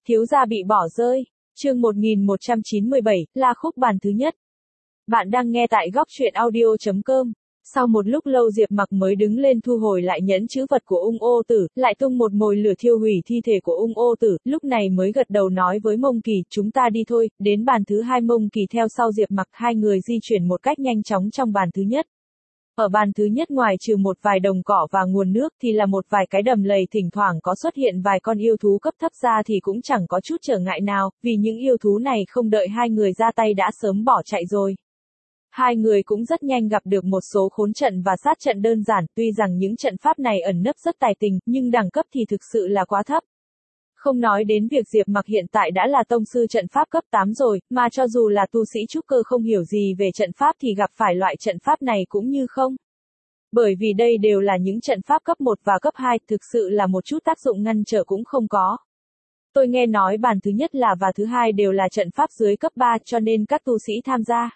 Thiếu gia bị bỏ rơi. Chương 1197, La Khúc bàn thứ nhất. Bạn đang nghe tại góc truyện audio.com. Sau một lúc lâu Diệp Mặc mới đứng lên thu hồi lại nhẫn chữ vật của ung ô tử, lại tung một mồi lửa thiêu hủy thi thể của ung ô tử, lúc này mới gật đầu nói với Mông Kỳ, chúng ta đi thôi, đến bàn thứ hai. Mông Kỳ theo sau Diệp Mặc, hai người di chuyển một cách nhanh chóng trong bàn thứ nhất. Ở bàn thứ nhất ngoài trừ một vài đồng cỏ và nguồn nước thì là một vài cái đầm lầy, thỉnh thoảng có xuất hiện vài con yêu thú cấp thấp ra thì cũng chẳng có chút trở ngại nào, vì những yêu thú này không đợi hai người ra tay đã sớm bỏ chạy rồi. Hai người cũng rất nhanh gặp được một số khốn trận và sát trận đơn giản, tuy rằng những trận pháp này ẩn nấp rất tài tình, nhưng đẳng cấp thì thực sự là quá thấp. Không nói đến việc Diệp Mặc hiện tại đã là tông sư trận pháp cấp 8 rồi, mà cho dù là tu sĩ trúc cơ không hiểu gì về trận pháp thì gặp phải loại trận pháp này cũng như không. Bởi vì đây đều là những trận pháp cấp 1 và cấp 2, thực sự là một chút tác dụng ngăn trở cũng không có. Tôi nghe nói bàn thứ nhất là và thứ hai đều là trận pháp dưới cấp 3 cho nên các tu sĩ tham gia.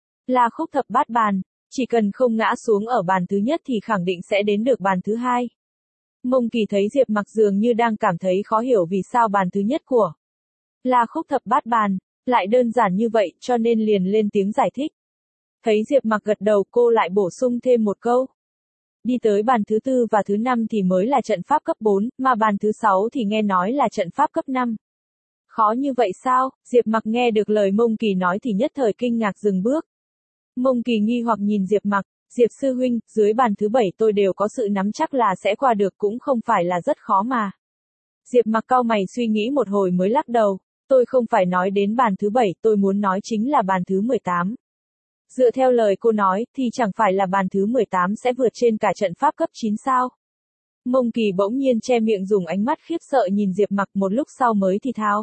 La Khúc thập bát bàn, chỉ cần không ngã xuống ở bàn thứ nhất thì khẳng định sẽ đến được bàn thứ hai. Mông Kỳ thấy Diệp Mặc dường như đang cảm thấy khó hiểu vì sao bàn thứ nhất của La Khúc thập bát bàn lại đơn giản như vậy, cho nên liền lên tiếng giải thích. Thấy Diệp Mặc gật đầu, cô lại bổ sung thêm một câu. Đi tới bàn thứ tư và thứ năm thì mới là trận pháp cấp 4, mà bàn thứ 6 thì nghe nói là trận pháp cấp 5. Khó như vậy sao? Diệp Mặc nghe được lời Mông Kỳ nói thì nhất thời kinh ngạc dừng bước. Mông Kỳ nghi hoặc nhìn Diệp Mặc, Diệp sư huynh, dưới bàn thứ 7 tôi đều có sự nắm chắc là sẽ qua được, cũng không phải là rất khó mà. Diệp Mặc cau mày suy nghĩ một hồi mới lắc đầu, tôi không phải nói đến bàn thứ 7, tôi muốn nói chính là bàn thứ 18. Dựa theo lời cô nói, thì chẳng phải là bàn thứ 18 sẽ vượt trên cả trận pháp cấp 9 sao? Mông Kỳ bỗng nhiên che miệng dùng ánh mắt khiếp sợ nhìn Diệp Mặc, một lúc sau mới thì thào.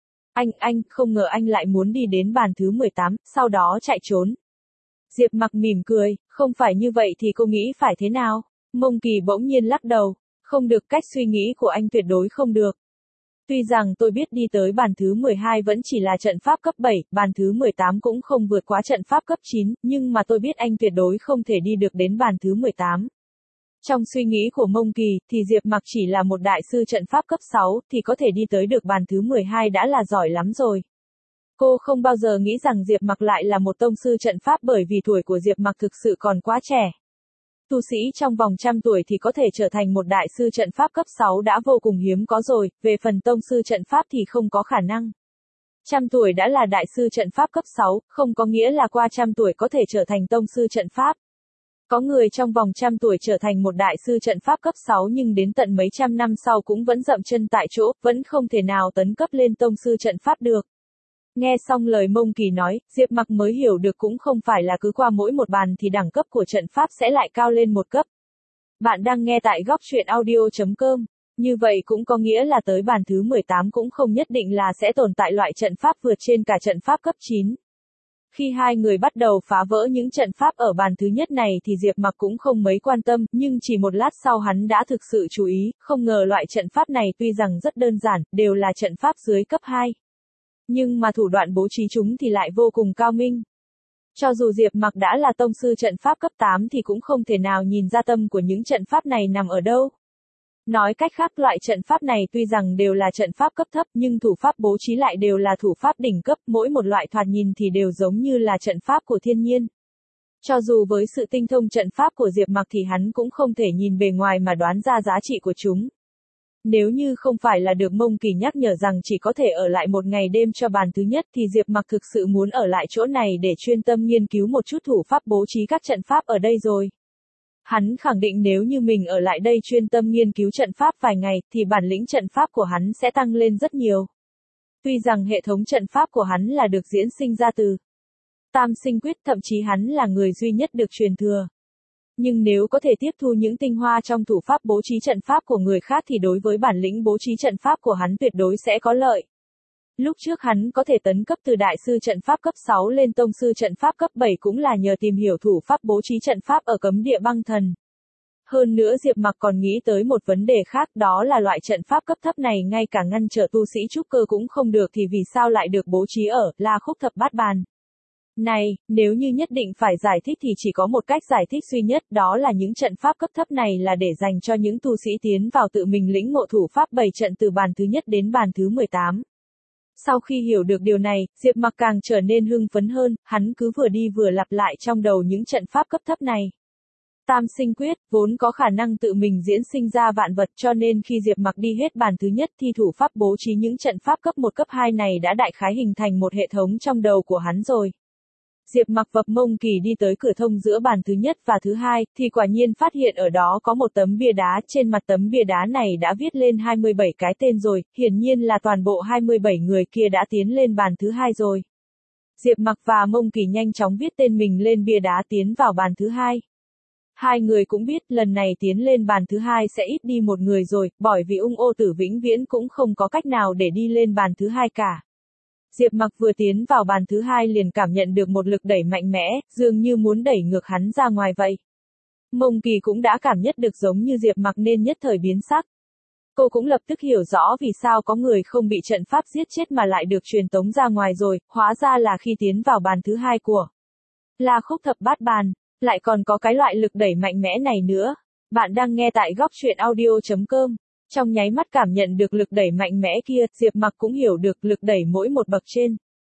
Anh, không ngờ anh lại muốn đi đến bàn thứ 18, sau đó chạy trốn. Diệp Mặc mỉm cười, không phải như vậy thì cô nghĩ phải thế nào? Mông Kỳ bỗng nhiên lắc đầu, không được, cách suy nghĩ của anh tuyệt đối không được. Tuy rằng tôi biết đi tới bàn thứ 12 vẫn chỉ là trận pháp cấp 7, bàn thứ 18 cũng không vượt quá trận pháp cấp 9, nhưng mà tôi biết anh tuyệt đối không thể đi được đến bàn thứ 18. Trong suy nghĩ của Mông Kỳ, thì Diệp Mặc chỉ là một đại sư trận pháp cấp 6, thì có thể đi tới được bàn thứ 12 đã là giỏi lắm rồi. Cô không bao giờ nghĩ rằng Diệp Mặc lại là một tông sư trận pháp, bởi vì tuổi của Diệp Mặc thực sự còn quá trẻ. Tu sĩ trong vòng trăm tuổi thì có thể trở thành một đại sư trận pháp cấp 6 đã vô cùng hiếm có rồi, về phần tông sư trận pháp thì không có khả năng. Trăm tuổi đã là đại sư trận pháp cấp 6, không có nghĩa là qua trăm tuổi có thể trở thành tông sư trận pháp. Có người trong vòng trăm tuổi trở thành một đại sư trận pháp cấp 6 nhưng đến tận mấy trăm năm sau cũng vẫn dậm chân tại chỗ, vẫn không thể nào tấn cấp lên tông sư trận pháp được. Nghe xong lời Mông Kỳ nói, Diệp Mặc mới hiểu được cũng không phải là cứ qua mỗi một bàn thì đẳng cấp của trận pháp sẽ lại cao lên một cấp. Bạn đang nghe tại góc truyện audio.com. Như vậy cũng có nghĩa là tới bàn thứ 18 cũng không nhất định là sẽ tồn tại loại trận pháp vượt trên cả trận pháp cấp 9. Khi hai người bắt đầu phá vỡ những trận pháp ở bàn thứ nhất này thì Diệp Mặc cũng không mấy quan tâm, nhưng chỉ một lát sau hắn đã thực sự chú ý, không ngờ loại trận pháp này tuy rằng rất đơn giản, đều là trận pháp dưới cấp 2. Nhưng mà thủ đoạn bố trí chúng thì lại vô cùng cao minh. Cho dù Diệp Mặc đã là tông sư trận pháp cấp 8 thì cũng không thể nào nhìn ra tâm của những trận pháp này nằm ở đâu. Nói cách khác, loại trận pháp này tuy rằng đều là trận pháp cấp thấp nhưng thủ pháp bố trí lại đều là thủ pháp đỉnh cấp, mỗi một loại thoạt nhìn thì đều giống như là trận pháp của thiên nhiên. Cho dù với sự tinh thông trận pháp của Diệp Mặc thì hắn cũng không thể nhìn bề ngoài mà đoán ra giá trị của chúng. Nếu như không phải là được Mông Kỳ nhắc nhở rằng chỉ có thể ở lại một ngày đêm cho bàn thứ nhất thì Diệp Mặc thực sự muốn ở lại chỗ này để chuyên tâm nghiên cứu một chút thủ pháp bố trí các trận pháp ở đây rồi. Hắn khẳng định nếu như mình ở lại đây chuyên tâm nghiên cứu trận pháp vài ngày thì bản lĩnh trận pháp của hắn sẽ tăng lên rất nhiều. Tuy rằng hệ thống trận pháp của hắn là được diễn sinh ra từ Tam Sinh Quyết, thậm chí hắn là người duy nhất được truyền thừa. Nhưng nếu có thể tiếp thu những tinh hoa trong thủ pháp bố trí trận pháp của người khác thì đối với bản lĩnh bố trí trận pháp của hắn tuyệt đối sẽ có lợi. Lúc trước hắn có thể tấn cấp từ đại sư trận pháp cấp 6 lên tông sư trận pháp cấp 7 cũng là nhờ tìm hiểu thủ pháp bố trí trận pháp ở cấm địa băng thần. Hơn nữa Diệp Mặc còn nghĩ tới một vấn đề khác, đó là loại trận pháp cấp thấp này ngay cả ngăn trở tu sĩ trúc cơ cũng không được thì vì sao lại được bố trí ở La Khúc thập bát bàn. Này, nếu như nhất định phải giải thích thì chỉ có một cách giải thích duy nhất, đó là những trận pháp cấp thấp này là để dành cho những tu sĩ tiến vào tự mình lĩnh ngộ thủ pháp 7 trận từ bàn thứ nhất đến bàn thứ 18. Sau khi hiểu được điều này, Diệp Mặc càng trở nên hưng phấn hơn, hắn cứ vừa đi vừa lặp lại trong đầu những trận pháp cấp thấp này. Tam sinh quyết, vốn có khả năng tự mình diễn sinh ra vạn vật cho nên khi Diệp Mặc đi hết bàn thứ nhất thì thủ pháp bố trí những trận pháp cấp 1 cấp 2 này đã đại khái hình thành một hệ thống trong đầu của hắn rồi. Diệp Mặc vập mông kỳ đi tới cửa thông giữa bàn thứ nhất và thứ hai, thì quả nhiên phát hiện ở đó có một tấm bia đá, trên mặt tấm bia đá này đã viết lên 27 cái tên rồi, hiển nhiên là toàn bộ 27 người kia đã tiến lên bàn thứ hai rồi. Diệp Mặc và mông kỳ nhanh chóng viết tên mình lên bia đá tiến vào bàn thứ hai. Hai người cũng biết lần này tiến lên bàn thứ hai sẽ ít đi một người rồi, bởi vì ung ô tử vĩnh viễn cũng không có cách nào để đi lên bàn thứ hai cả. Diệp Mặc vừa tiến vào bàn thứ hai liền cảm nhận được một lực đẩy mạnh mẽ, dường như muốn đẩy ngược hắn ra ngoài vậy. Mông Kỳ cũng đã cảm nhận được giống như Diệp Mặc nên nhất thời biến sắc. Cô cũng lập tức hiểu rõ vì sao có người không bị trận pháp giết chết mà lại được truyền tống ra ngoài rồi, hóa ra là khi tiến vào bàn thứ hai của La Khúc Thập Bát Bàn, lại còn có cái loại lực đẩy mạnh mẽ này nữa. Bạn đang nghe tại góc truyện audio.com. Trong nháy mắt cảm nhận được lực đẩy mạnh mẽ kia, Diệp Mặc cũng hiểu được lực đẩy mỗi một bậc trên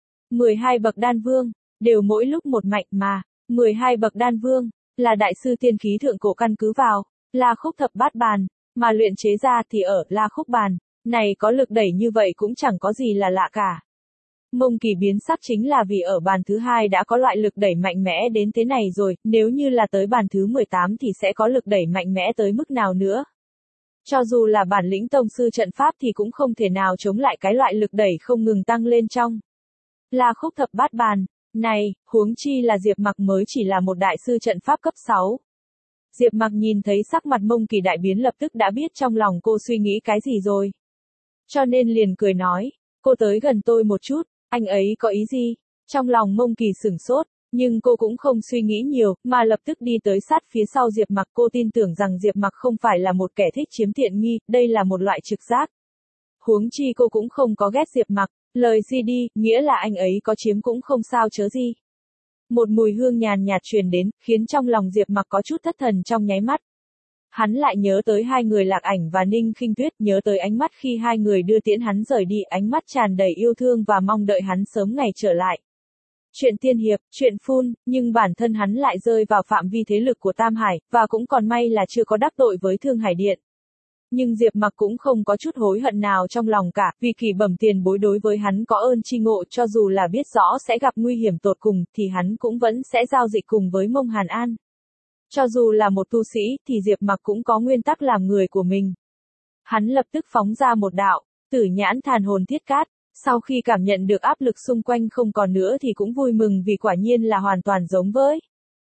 12 bậc đan vương, đều mỗi lúc một mạnh mà, 12 bậc đan vương, là đại sư tiên khí thượng cổ căn cứ vào La Khúc Thập Bát Bàn, mà luyện chế ra thì ở La Khúc Bàn, này có lực đẩy như vậy cũng chẳng có gì là lạ cả. Mông Kỳ biến sắc chính là vì ở bàn thứ hai đã có loại lực đẩy mạnh mẽ đến thế này rồi, nếu như là tới bàn thứ 18 thì sẽ có lực đẩy mạnh mẽ tới mức nào nữa. Cho dù là bản lĩnh tông sư trận pháp thì cũng không thể nào chống lại cái loại lực đẩy không ngừng tăng lên trong La Khúc Thập Bát Bàn. Này, huống chi là Diệp Mặc mới chỉ là một đại sư trận pháp cấp 6. Diệp Mặc nhìn thấy sắc mặt Mông Kỳ đại biến lập tức đã biết trong lòng cô suy nghĩ cái gì rồi. Cho nên liền cười nói, cô tới gần tôi một chút, anh ấy có ý gì? Trong lòng Mông Kỳ sửng sốt, nhưng cô cũng không suy nghĩ nhiều, mà lập tức đi tới sát phía sau Diệp Mặc. Cô tin tưởng rằng Diệp Mặc không phải là một kẻ thích chiếm tiện nghi, đây là một loại trực giác. Huống chi cô cũng không có ghét Diệp Mặc, lời gì đi, nghĩa là anh ấy có chiếm cũng không sao chớ gì. Một mùi hương nhàn nhạt truyền đến, khiến trong lòng Diệp Mặc có chút thất thần trong nháy mắt. Hắn lại nhớ tới hai người Lạc Ảnh và Ninh Khinh Tuyết, nhớ tới ánh mắt khi hai người đưa tiễn hắn rời đi, ánh mắt tràn đầy yêu thương và mong đợi hắn sớm ngày trở lại. Chuyện tiên hiệp, chuyện phun, nhưng bản thân hắn lại rơi vào phạm vi thế lực của Tam Hải, và cũng còn may là chưa có đắc tội với Thương Hải Điện. Nhưng Diệp Mặc cũng không có chút hối hận nào trong lòng cả, vì Kỳ Bẩm tiền bối đối với hắn có ơn tri ngộ, cho dù là biết rõ sẽ gặp nguy hiểm tột cùng, thì hắn cũng vẫn sẽ giao dịch cùng với Mông Hàn An. Cho dù là một tu sĩ, thì Diệp Mặc cũng có nguyên tắc làm người của mình. Hắn lập tức phóng ra một đạo Tử Nhãn Thàn Hồn Thiết Cát. Sau khi cảm nhận được áp lực xung quanh không còn nữa thì cũng vui mừng vì quả nhiên là hoàn toàn giống với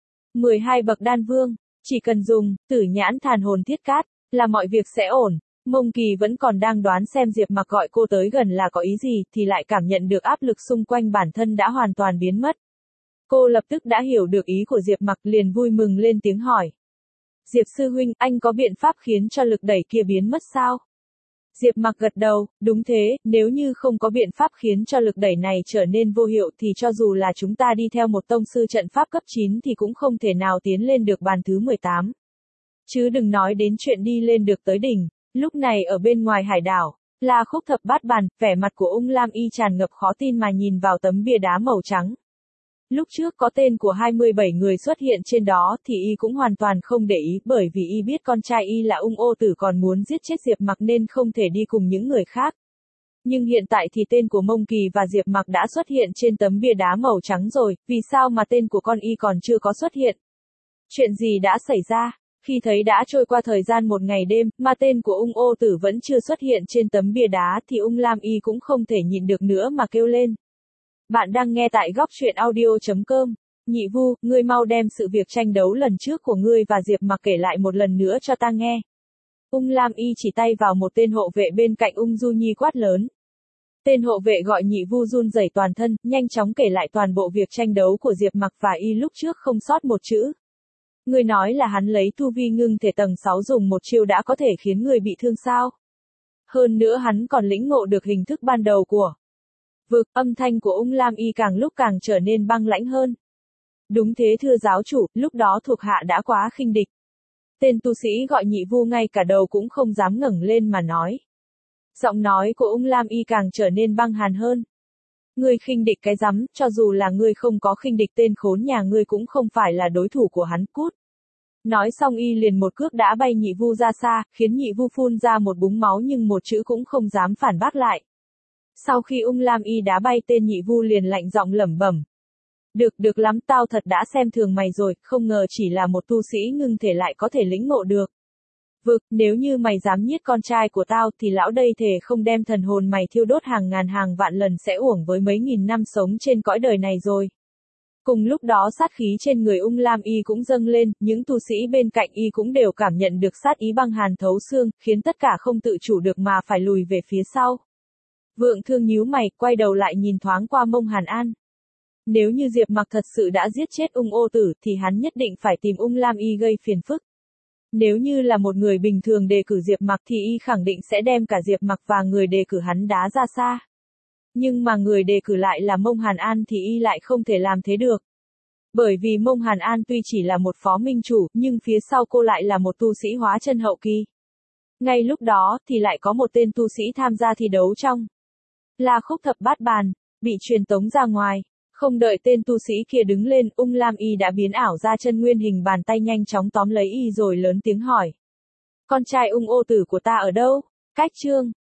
12 bậc đan vương, chỉ cần dùng Tử Nhãn Thàn Hồn Thiết Cát là mọi việc sẽ ổn. Mông Kỳ vẫn còn đang đoán xem Diệp Mặc gọi cô tới gần là có ý gì, thì lại cảm nhận được áp lực xung quanh bản thân đã hoàn toàn biến mất. Cô lập tức đã hiểu được ý của Diệp Mặc, liền vui mừng lên tiếng hỏi. Diệp sư huynh, anh có biện pháp khiến cho lực đẩy kia biến mất sao? Diệp Mặc gật đầu, đúng thế, nếu như không có biện pháp khiến cho lực đẩy này trở nên vô hiệu thì cho dù là chúng ta đi theo một tông sư trận pháp cấp 9 thì cũng không thể nào tiến lên được bàn thứ 18. Chứ đừng nói đến chuyện đi lên được tới đỉnh. Lúc này ở bên ngoài hải đảo, La Khúc Thập Bát Bàn, vẻ mặt của Ung Lam Y tràn ngập khó tin mà nhìn vào tấm bia đá màu trắng. Lúc trước có tên của 27 người xuất hiện trên đó thì y cũng hoàn toàn không để ý, bởi vì y biết con trai y là Ung Ô Tử còn muốn giết chết Diệp Mặc nên không thể đi cùng những người khác. Nhưng hiện tại thì tên của Mông Kỳ và Diệp Mặc đã xuất hiện trên tấm bia đá màu trắng rồi, vì sao mà tên của con y còn chưa có xuất hiện? Chuyện gì đã xảy ra? Khi thấy đã trôi qua thời gian một ngày đêm, mà tên của Ung Ô Tử vẫn chưa xuất hiện trên tấm bia đá thì Ung Lam Y cũng không thể nhịn được nữa mà kêu lên. Bạn đang nghe tại góc truyện audio.com. Nhị Vu, ngươi mau đem sự việc tranh đấu lần trước của ngươi và Diệp Mặc kể lại một lần nữa cho ta nghe. Ung Lam Y chỉ tay vào một tên hộ vệ bên cạnh Ung Du Nhi quát lớn. Tên hộ vệ gọi Nhị Vu run rẩy toàn thân, nhanh chóng kể lại toàn bộ việc tranh đấu của Diệp Mặc và y lúc trước không sót một chữ. Ngươi nói là hắn lấy tu vi ngưng thể tầng 6 dùng một chiêu đã có thể khiến người bị thương sao? Hơn nữa hắn còn lĩnh ngộ được hình thức ban đầu của vực. Âm thanh của Ung Lam Y càng lúc càng trở nên băng lãnh hơn. Đúng thế thưa giáo chủ, lúc đó thuộc hạ đã quá khinh địch. Tên tu sĩ gọi Nhị Vu ngay cả đầu cũng không dám ngẩng lên mà nói. Giọng nói của Ung Lam Y càng trở nên băng hàn hơn. Ngươi khinh địch cái rắm, cho dù là ngươi không có khinh địch tên khốn nhà ngươi cũng không phải là đối thủ của hắn, cút. Nói xong y liền một cước đã bay Nhị Vu ra xa, khiến Nhị Vu phun ra một búng máu nhưng một chữ cũng không dám phản bác lại. Sau khi Ung Lam Y đá bay tên Nhị Vu liền lạnh giọng lẩm bẩm. Được lắm, tao thật đã xem thường mày rồi, không ngờ chỉ là một tu sĩ ngưng thể lại có thể lĩnh ngộ được. Vực, nếu như mày dám giết con trai của tao thì lão đây thề không đem thần hồn mày thiêu đốt hàng ngàn hàng vạn lần sẽ uổng với mấy nghìn năm sống trên cõi đời này rồi. Cùng lúc đó sát khí trên người Ung Lam Y cũng dâng lên, những tu sĩ bên cạnh y cũng đều cảm nhận được sát ý băng hàn thấu xương, khiến tất cả không tự chủ được mà phải lùi về phía sau. Vượng Thương nhíu mày, quay đầu lại nhìn thoáng qua Mông Hàn An. Nếu như Diệp Mặc thật sự đã giết chết Ung Ô Tử thì hắn nhất định phải tìm Ung Lam Y gây phiền phức. Nếu như là một người bình thường đề cử Diệp Mặc thì y khẳng định sẽ đem cả Diệp Mặc và người đề cử hắn đá ra xa. Nhưng mà người đề cử lại là Mông Hàn An thì y lại không thể làm thế được. Bởi vì Mông Hàn An tuy chỉ là một phó minh chủ, nhưng phía sau cô lại là một tu sĩ hóa chân hậu kỳ. Ngay lúc đó thì lại có một tên tu sĩ tham gia thi đấu trong La Khúc Thập Bát Bàn, bị truyền tống ra ngoài. Không đợi tên tu sĩ kia đứng lên, Ung Lam Y đã biến ảo ra chân nguyên hình bàn tay nhanh chóng tóm lấy y rồi lớn tiếng hỏi. Con trai Ung Ô Tử của ta ở đâu? Cách chương